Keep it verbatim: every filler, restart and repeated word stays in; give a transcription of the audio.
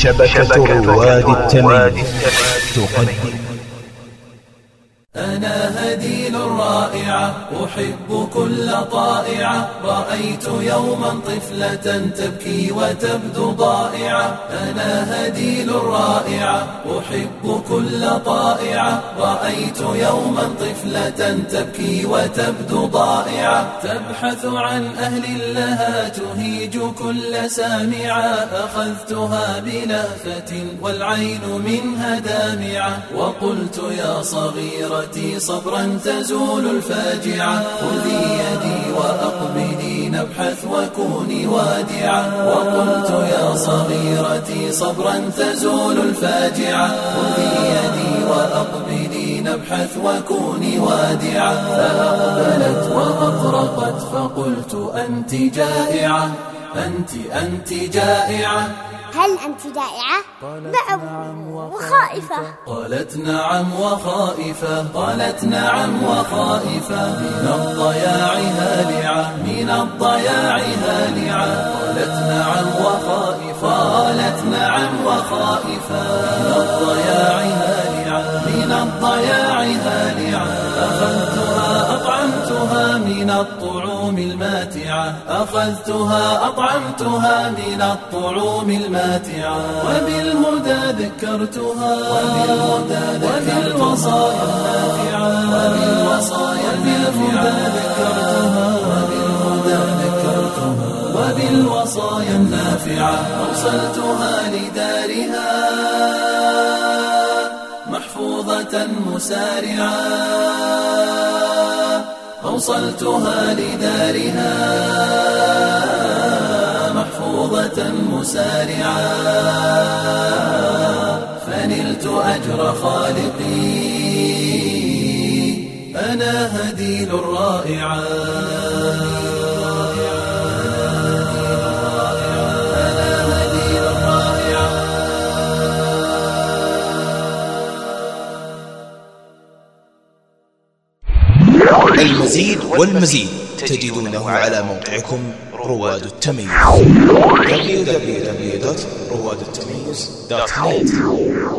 شبكة رواد التمييز تقدم. أنا هديل رائعة أحب كل طائعة، رأيت يوما طفلة تبكي وتبدو ضائعة. أنا هديل رائعة أحب كل طائعة، رأيت يوما طفلة تبكي وتبدو ضائعة. تبحث عن أهل لها تهيج كل سامعة، أخذتها بلهفة والعين منها دامعة، وقلت يا صغيرة صبرا تزول الفاجعة، خذي يدي وأقبلي نبحث وكوني وادعة. وقلت يا صغيرتي صبرا تزول الفاجعة، خذي يدي وأقبلي نبحث وكوني وادعة. فأقبلت وأطرقت فقلت أنت جائعة، أنت أنت جائعة. هل أنت جائعة؟ نعم وخائفة. قالت نعم وخائفة، قالت نعم وخائفة، من الضياع هالعة، من الضياع هالعة. قالت نعم وخائفة، قالت نعم وخائفة، من الضياع هالعة، من الضياع هالعة. أخذتها أطعمتها من الطعوم الماتعة، أخذتها أطعمتها من الطعوم الماتعة. وبالهدى ذكرتها، وبالهدى وبالوصايا النافعة، وبالوصايا النافعة ذكرتها، وبالهدى ذكرتها، وبالوصايا النافعة. أوصلتها لدارها محفوظة مسارعة، أوصلتها لدارها محفوظة مسارعة، فنلت أجر خالقي. أنا هديل رائعة، المزيد والمزيد تجدونه على موقعكم رواد التمييز دبليو دبليو دبليو دوت رواد التمييز دوت نت.